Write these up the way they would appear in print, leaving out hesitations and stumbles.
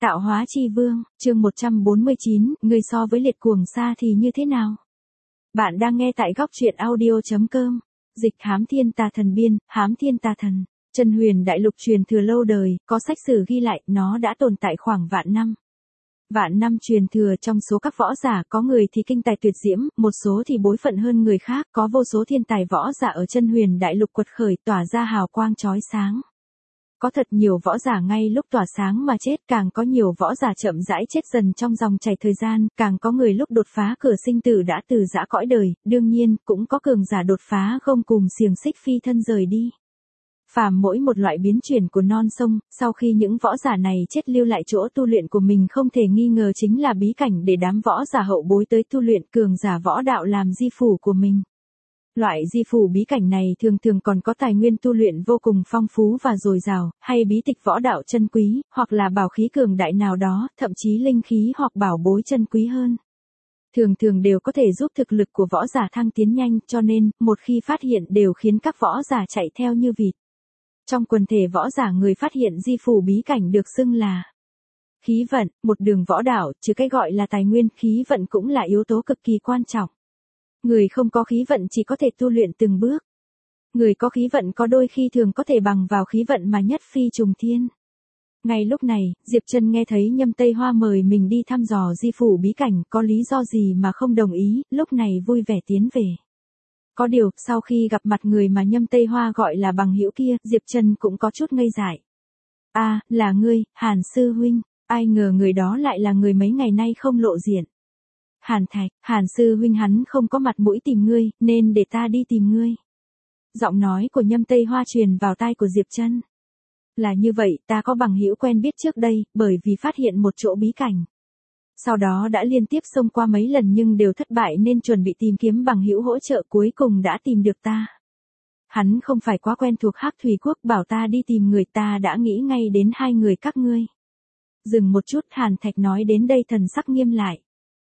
Tạo hóa chi vương, chương 149, người so với liệt cuồng sa thì như thế nào? Bạn đang nghe tại góc truyện audio.com. Dịch hám thiên tà thần biên, hám thiên tà thần. Chân huyền đại lục truyền thừa lâu đời, có sách sử ghi lại, nó đã tồn tại khoảng vạn năm. Vạn năm truyền thừa, trong số các võ giả có người thì kinh tài tuyệt diễm, một số thì bối phận hơn người khác, có vô số thiên tài võ giả ở chân huyền đại lục quật khởi tỏa ra hào quang chói sáng. Có thật nhiều võ giả ngay lúc tỏa sáng mà chết, càng có nhiều võ giả chậm rãi chết dần trong dòng chảy thời gian, càng có người lúc đột phá cửa sinh tử đã từ giã cõi đời, đương nhiên, cũng có cường giả đột phá gông cùm xiềng xích phi thân rời đi. Phàm mỗi một loại biến chuyển của non sông, sau khi những võ giả này chết lưu lại chỗ tu luyện của mình không thể nghi ngờ chính là bí cảnh để đám võ giả hậu bối tới tu luyện, cường giả võ đạo làm di phủ của mình. Loại di phủ bí cảnh này thường thường còn có tài nguyên tu luyện vô cùng phong phú và dồi dào, hay bí tịch võ đạo chân quý, hoặc là bảo khí cường đại nào đó, thậm chí linh khí hoặc bảo bối chân quý hơn. Thường thường đều có thể giúp thực lực của võ giả thăng tiến nhanh, cho nên, một khi phát hiện đều khiến các võ giả chạy theo như vịt. Trong quần thể võ giả người phát hiện di phủ bí cảnh được xưng là khí vận, một đường võ đạo, chứ cái gọi là tài nguyên, khí vận cũng là yếu tố cực kỳ quan trọng. Người không có khí vận chỉ có thể tu luyện từng bước. Người có khí vận có đôi khi thường có thể bằng vào khí vận mà nhất phi trùng thiên. Ngay lúc này, Diệp Trân nghe thấy Nhâm Tây Hoa mời mình đi thăm dò di phủ bí cảnh, có lý do gì mà không đồng ý, lúc này vui vẻ tiến về. Có điều, sau khi gặp mặt người mà Nhâm Tây Hoa gọi là bằng hữu kia, Diệp Trân cũng có chút ngây dại. À, là ngươi, Hàn sư huynh, ai ngờ người đó lại là người mấy ngày nay không lộ diện. Hàn Thạch, Hàn sư huynh hắn không có mặt mũi tìm ngươi, nên để ta đi tìm ngươi. Giọng nói của Nhâm Tây Hoa truyền vào tai của Diệp Trân. Là như vậy, ta có bằng hữu quen biết trước đây, bởi vì phát hiện một chỗ bí cảnh. Sau đó đã liên tiếp xông qua mấy lần nhưng đều thất bại nên chuẩn bị tìm kiếm bằng hữu hỗ trợ, cuối cùng đã tìm được ta. Hắn không phải quá quen thuộc Hắc Thủy Quốc, bảo ta đi tìm người, ta đã nghĩ ngay đến hai người các ngươi. Dừng một chút, Hàn Thạch nói đến đây thần sắc nghiêm lại.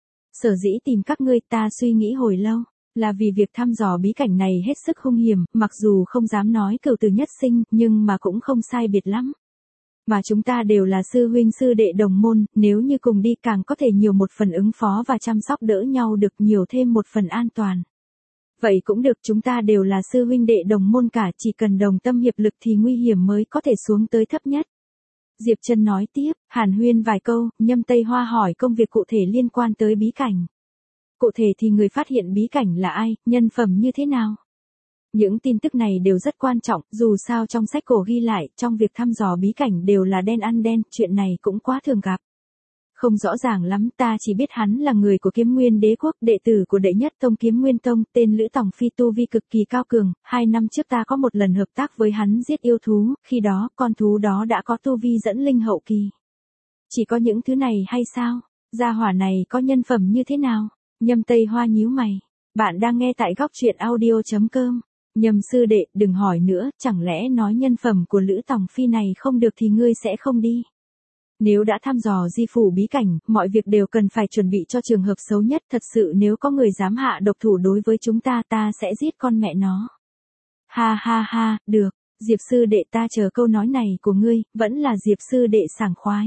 Sở dĩ tìm các ngươi, ta suy nghĩ hồi lâu, là vì việc thăm dò bí cảnh này hết sức hung hiểm, mặc dù không dám nói cửu tử nhất sinh, nhưng mà cũng không sai biệt lắm. Mà chúng ta đều là sư huynh sư đệ đồng môn, nếu như cùng đi càng có thể nhiều một phần ứng phó và chăm sóc đỡ nhau được, nhiều thêm một phần an toàn. Vậy cũng được, chúng ta đều là sư huynh đệ đồng môn cả, chỉ cần đồng tâm hiệp lực thì nguy hiểm mới có thể xuống tới thấp nhất. Diệp Trân nói tiếp, hàn huyên vài câu, Nhâm Tây Hoa hỏi công việc cụ thể liên quan tới bí cảnh. Cụ thể thì người phát hiện bí cảnh là ai, nhân phẩm như thế nào? Những tin tức này đều rất quan trọng, dù sao trong sách cổ ghi lại, trong việc thăm dò bí cảnh đều là đen ăn đen, chuyện này cũng quá thường gặp. Không rõ ràng lắm, ta chỉ biết hắn là người của Kiếm Nguyên Đế Quốc, đệ tử của đệ nhất tông Kiếm Nguyên Tông, tên Lữ Tòng Phi, tu vi cực kỳ cao cường, 2 năm trước ta có một lần hợp tác với hắn giết yêu thú, khi đó, con thú đó đã có tu vi dẫn linh hậu kỳ. Chỉ có những thứ này hay sao? Gia hỏa này có nhân phẩm như thế nào? Nhâm Tây Hoa nhíu mày. Bạn đang nghe tại góc truyện audio.com. Nhâm sư đệ, đừng hỏi nữa, chẳng lẽ nói nhân phẩm của Lữ Tòng Phi này không được thì ngươi sẽ không đi? Nếu đã thăm dò di phủ bí cảnh, mọi việc đều cần phải chuẩn bị cho trường hợp xấu nhất, thật sự nếu có người dám hạ độc thủ đối với chúng ta, ta sẽ giết con mẹ nó. Ha ha ha, được, Diệp sư đệ, ta chờ câu nói này của ngươi, vẫn là Diệp sư đệ sảng khoái.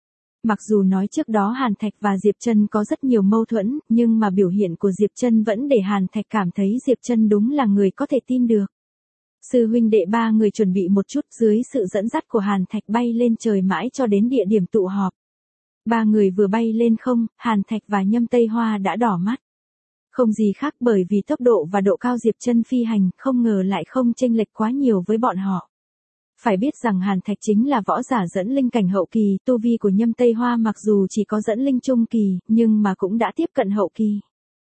Mặc dù nói trước đó Hàn Thạch và Diệp Trân có rất nhiều mâu thuẫn, nhưng mà biểu hiện của Diệp Trân vẫn để Hàn Thạch cảm thấy Diệp Trân đúng là người có thể tin được. Sư huynh đệ ba người chuẩn bị một chút, dưới sự dẫn dắt của Hàn Thạch bay lên trời mãi cho đến địa điểm tụ họp. Ba người vừa bay lên không, Hàn Thạch và Nhâm Tây Hoa đã đỏ mắt. Không gì khác, bởi vì tốc độ và độ cao Diệp Trân phi hành, không ngờ lại không chênh lệch quá nhiều với bọn họ. Phải biết rằng Hàn Thạch chính là võ giả dẫn linh cảnh hậu kỳ, tu vi của Nhâm Tây Hoa mặc dù chỉ có dẫn linh trung kỳ, nhưng mà cũng đã tiếp cận hậu kỳ.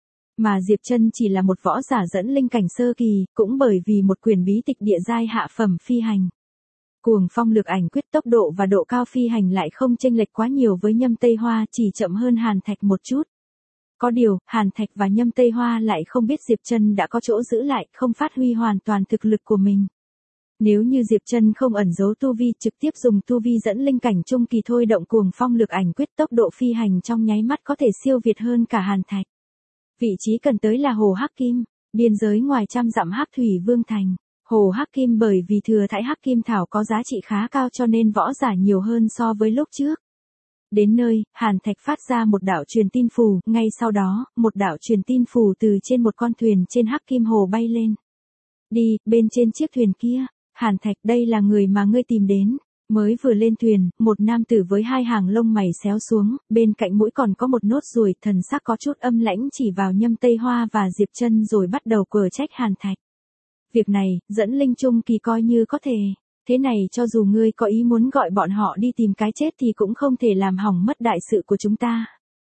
Mà Diệp Trân chỉ là một võ giả dẫn linh cảnh sơ kỳ, cũng bởi vì một quyển bí tịch địa giai hạ phẩm phi hành. Cuồng Phong Lược Ảnh Quyết, tốc độ và độ cao phi hành lại không chênh lệch quá nhiều với Nhâm Tây Hoa, chỉ chậm hơn Hàn Thạch một chút. Có điều, Hàn Thạch và Nhâm Tây Hoa lại không biết Diệp Trân đã có chỗ giữ lại, không phát huy hoàn toàn thực lực của mình. Nếu như Diệp Trân không ẩn giấu tu vi, trực tiếp dùng tu vi dẫn linh cảnh trung kỳ thôi động Cuồng Phong Lược Ảnh Quyết, tốc độ phi hành trong nháy mắt có thể siêu việt hơn cả Hàn Thạch. Vị trí cần tới là Hồ Hắc Kim, biên giới ngoài trăm dặm Hắc Thủy Vương Thành. Hồ Hắc Kim bởi vì thừa thãi Hắc Kim Thảo có giá trị khá cao cho nên võ giả nhiều hơn so với lúc trước. Đến nơi, Hàn Thạch phát ra một đạo truyền tin phù, ngay sau đó, một đạo truyền tin phù từ trên một con thuyền trên Hắc Kim Hồ bay lên. Đi, bên trên chiếc thuyền kia, Hàn Thạch, đây là người mà ngươi tìm đến. Mới vừa lên thuyền, một nam tử với hai hàng lông mày xéo xuống, bên cạnh mũi còn có một nốt ruồi, thần sắc có chút âm lãnh chỉ vào Nhâm Tây Hoa và Diệp Chân rồi bắt đầu quở trách Hàn Thạch. Việc này, dẫn linh trung kỳ coi như có thể. Thế này cho dù ngươi có ý muốn gọi bọn họ đi tìm cái chết thì cũng không thể làm hỏng mất đại sự của chúng ta.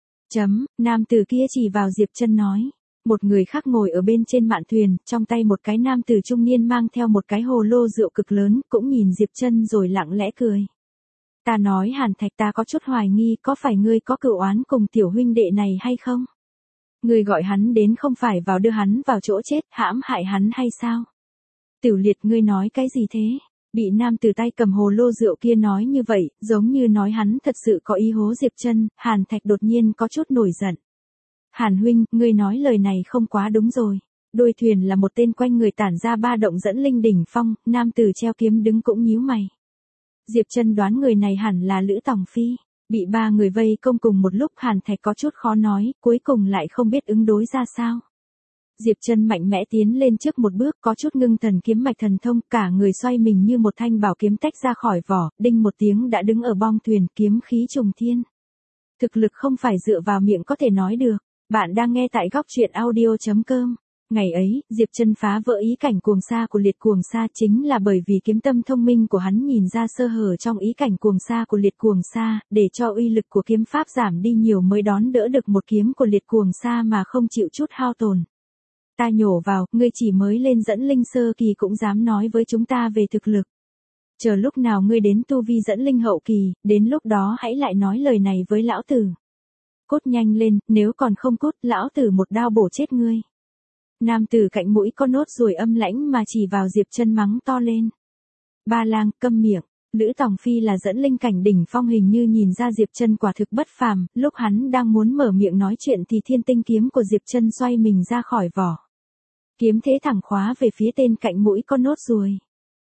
Nam tử kia chỉ vào Diệp Chân nói. Một người khác ngồi ở bên trên mạn thuyền, trong tay một cái nam tử trung niên mang theo một cái hồ lô rượu cực lớn, cũng nhìn Diệp Chân rồi lặng lẽ cười. Ta nói Hàn Thạch, ta có chút hoài nghi, có phải ngươi có cựu oán cùng tiểu huynh đệ này hay không? Ngươi gọi hắn đến không phải vào đưa hắn vào chỗ chết, hãm hại hắn hay sao? Tiểu Liệt, ngươi nói cái gì thế? Bị nam tử tay cầm hồ lô rượu kia nói như vậy, giống như nói hắn thật sự có ý hố Diệp Chân, Hàn Thạch đột nhiên có chút nổi giận. Hàn huynh, ngươi nói lời này không quá đúng rồi. Đuôi thuyền là một tên quanh người tản ra ba động dẫn linh đỉnh phong, nam tử treo kiếm đứng cũng nhíu mày. Diệp Chân đoán người này hẳn là Lữ Tòng Phi. Bị ba người vây công cùng một lúc, Hàn Thạch có chút khó nói, cuối cùng lại không biết ứng đối ra sao. Diệp Chân mạnh mẽ tiến lên trước một bước, có chút ngưng thần kiếm mạch thần thông, cả người xoay mình như một thanh bảo kiếm tách ra khỏi vỏ, đinh một tiếng đã đứng ở bong thuyền, kiếm khí trùng thiên. Thực lực không phải dựa vào miệng có thể nói được. Bạn đang nghe tại góc truyện audio.com. Ngày ấy, Diệp Chân phá vỡ ý cảnh cuồng sa của liệt cuồng sa chính là bởi vì kiếm tâm thông minh của hắn nhìn ra sơ hở trong ý cảnh cuồng sa của liệt cuồng sa, để cho uy lực của kiếm pháp giảm đi nhiều mới đón đỡ được một kiếm của liệt cuồng sa mà không chịu chút hao tổn. Ta nhổ vào, ngươi chỉ mới lên dẫn linh sơ kỳ cũng dám nói với chúng ta về thực lực. Chờ lúc nào ngươi đến tu vi dẫn linh hậu kỳ, đến lúc đó hãy lại nói lời này với lão tử. Cốt nhanh lên, nếu còn không cốt, lão tử một đao bổ chết ngươi. Nam tử cạnh mũi có nốt ruồi âm lãnh mà chỉ vào Diệp Chân mắng to lên. Ba Lang, câm miệng. Lữ Tòng Phi là dẫn linh cảnh đỉnh phong, hình như nhìn ra Diệp Chân quả thực bất phàm, lúc hắn đang muốn mở miệng nói chuyện thì thiên tinh kiếm của Diệp Chân xoay mình ra khỏi vỏ. Kiếm thế thẳng khóa về phía tên cạnh mũi có nốt ruồi.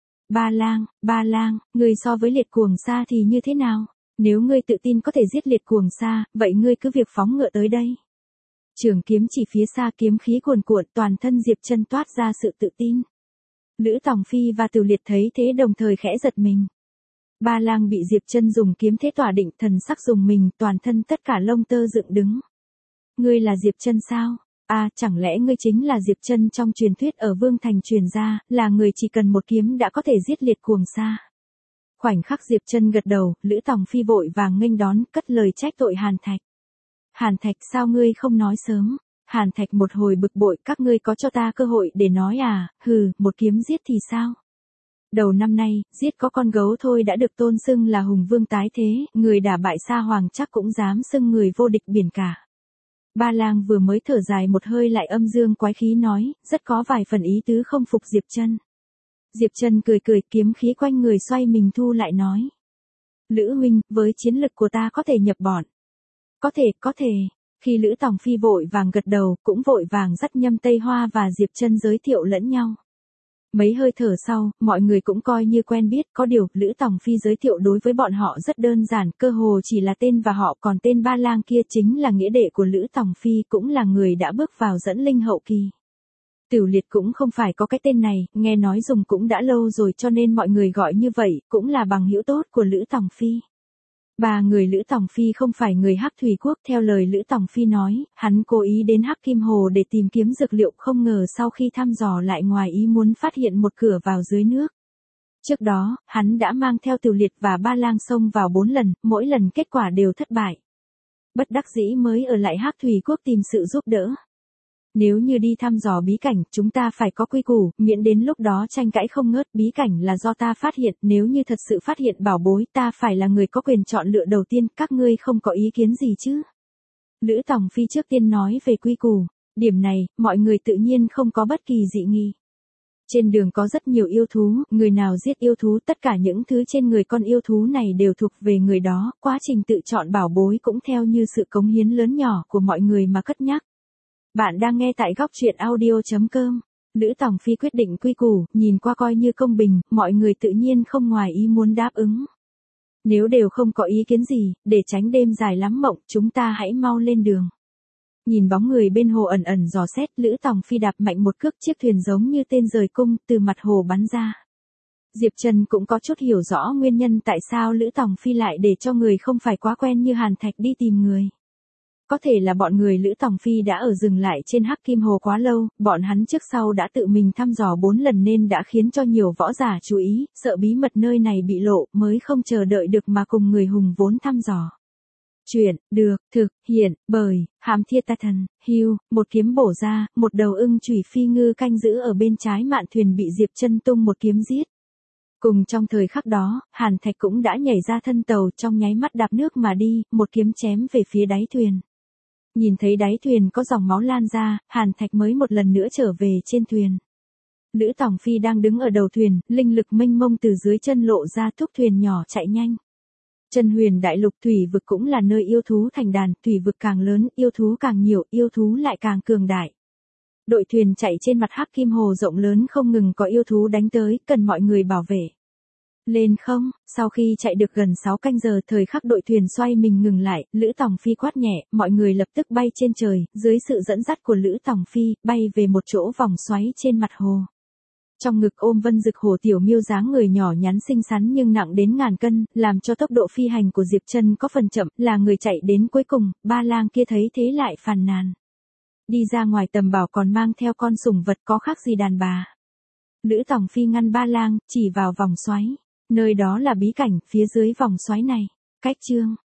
Ba Lang, ngươi so với liệt cuồng sa thì như thế nào? Nếu ngươi tự tin có thể giết liệt cuồng sa, vậy ngươi cứ việc phóng ngựa tới đây. Trường kiếm chỉ phía xa, kiếm khí cuồn cuộn, toàn thân Diệp Chân toát ra sự tự tin. Lữ Tòng Phi và Từ Liệt thấy thế đồng thời khẽ giật mình. Ba Lang bị Diệp Chân dùng kiếm thế tỏa định, thần sắc dùng mình, toàn thân tất cả lông tơ dựng đứng. Ngươi là Diệp Chân sao? À, chẳng lẽ ngươi chính là Diệp Chân trong truyền thuyết ở Vương Thành truyền ra, là người chỉ cần một kiếm đã có thể giết liệt cuồng sa. Khoảnh khắc Diệp Chân gật đầu, Lữ Tòng Phi vội vàng nghênh đón, cất lời trách tội Hàn Thạch. Hàn Thạch, sao ngươi không nói sớm? Hàn Thạch một hồi bực bội, các ngươi có cho ta cơ hội để nói à? Hừ, một kiếm giết thì sao? Đầu năm nay, giết có con gấu thôi đã được tôn xưng là hùng vương tái thế, người đả bại Sa Hoàng chắc cũng dám xưng người vô địch biển cả. Ba Lang vừa mới thở dài một hơi lại âm dương quái khí nói, rất có vài phần ý tứ không phục Diệp Chân. Diệp Chân cười cười, kiếm khí quanh người xoay mình thu lại nói. Lữ huynh, với chiến lực của ta có thể nhập bọn. Có thể. Khi Lữ Tòng Phi vội vàng gật đầu, cũng vội vàng dắt Nhâm Tây Hoa và Diệp Chân giới thiệu lẫn nhau. Mấy hơi thở sau, mọi người cũng coi như quen biết, có điều, Lữ Tòng Phi giới thiệu đối với bọn họ rất đơn giản, cơ hồ chỉ là tên và họ, còn tên Ba Lang kia chính là nghĩa đệ của Lữ Tòng Phi, cũng là người đã bước vào dẫn linh hậu kỳ. Tiểu Liệt cũng không phải có cái tên này, nghe nói dùng cũng đã lâu rồi cho nên mọi người gọi như vậy, cũng là bằng hữu tốt của Lữ Tòng Phi. Ba người Lữ Tòng Phi không phải người Hắc Thủy Quốc, theo lời Lữ Tòng Phi nói, hắn cố ý đến Hắc Kim Hồ để tìm kiếm dược liệu, không ngờ sau khi thăm dò lại ngoài ý muốn phát hiện một cửa vào dưới nước. Trước đó, hắn đã mang theo Tiểu Liệt và Ba Lang xông vào 4 lần, mỗi lần kết quả đều thất bại. Bất đắc dĩ mới ở lại Hắc Thủy Quốc tìm sự giúp đỡ. Nếu như đi thăm dò bí cảnh, chúng ta phải có quy củ, miễn đến lúc đó tranh cãi không ngớt, bí cảnh là do ta phát hiện, nếu như thật sự phát hiện bảo bối, ta phải là người có quyền chọn lựa đầu tiên, các ngươi không có ý kiến gì chứ? Lữ Tòng Phi trước tiên nói về quy củ, điểm này, mọi người tự nhiên không có bất kỳ dị nghi. Trên đường có rất nhiều yêu thú, người nào giết yêu thú, tất cả những thứ trên người con yêu thú này đều thuộc về người đó, quá trình tự chọn bảo bối cũng theo như sự cống hiến lớn nhỏ của mọi người mà cất nhắc. Bạn đang nghe tại góc truyện audio.com. Lữ Tòng Phi quyết định quy củ, nhìn qua coi như công bình, mọi người tự nhiên không ngoài ý muốn đáp ứng. Nếu đều không có ý kiến gì, để tránh đêm dài lắm mộng, chúng ta hãy mau lên đường. Nhìn bóng người bên hồ ẩn ẩn dò xét, Lữ Tòng Phi đạp mạnh một cước, chiếc thuyền giống như tên rời cung, từ mặt hồ bắn ra. Diệp Trần cũng có chút hiểu rõ nguyên nhân tại sao Lữ Tòng Phi lại để cho người không phải quá quen như Hàn Thạch đi tìm người. Có thể là bọn người Lữ Tòng Phi đã ở dừng lại trên Hắc Kim Hồ quá lâu, bọn hắn trước sau đã tự mình thăm dò 4 lần nên đã khiến cho nhiều võ giả chú ý, sợ bí mật nơi này bị lộ mới không chờ đợi được mà cùng người hùng vốn thăm dò. Chuyện, được, thực, hiện, bởi, Hám Thiên Ta Thần, hưu, một kiếm bổ ra, một đầu ưng chủy phi ngư canh giữ ở bên trái mạn thuyền bị Diệp Chân tung một kiếm giết. Cùng trong thời khắc đó, Hàn Thạch cũng đã nhảy ra thân tàu trong nháy mắt đạp nước mà đi, một kiếm chém về phía đáy thuyền. Nhìn thấy đáy thuyền có dòng máu lan ra, Hàn Thạch mới một lần nữa trở về trên thuyền. Lữ Tòng Phi đang đứng ở đầu thuyền, linh lực mênh mông từ dưới chân lộ ra thúc thuyền nhỏ chạy nhanh. Chân Huyền Đại Lục thủy vực cũng là nơi yêu thú thành đàn, thủy vực càng lớn, yêu thú càng nhiều, yêu thú lại càng cường đại. Đội thuyền chạy trên mặt Hắc Kim Hồ rộng lớn không ngừng có yêu thú đánh tới, cần mọi người bảo vệ. Lên không, sau khi chạy được gần 6 canh giờ, thời khắc đội thuyền xoay mình ngừng lại, Lữ Tòng Phi quát nhẹ, mọi người lập tức bay trên trời, dưới sự dẫn dắt của Lữ Tòng Phi, bay về một chỗ vòng xoáy trên mặt hồ. Trong ngực ôm Vân Dực Hổ tiểu miêu dáng người nhỏ nhắn xinh xắn nhưng nặng đến ngàn cân, làm cho tốc độ phi hành của Diệp Chân có phần chậm, là người chạy đến cuối cùng, Ba Lang kia thấy thế lại phàn nàn. Đi ra ngoài tầm bảo còn mang theo con sủng vật có khác gì đàn bà. Lữ Tòng Phi ngăn Ba Lang, chỉ vào vòng xoáy. Nơi đó là bí cảnh, phía dưới vòng xoáy này. Cách chương.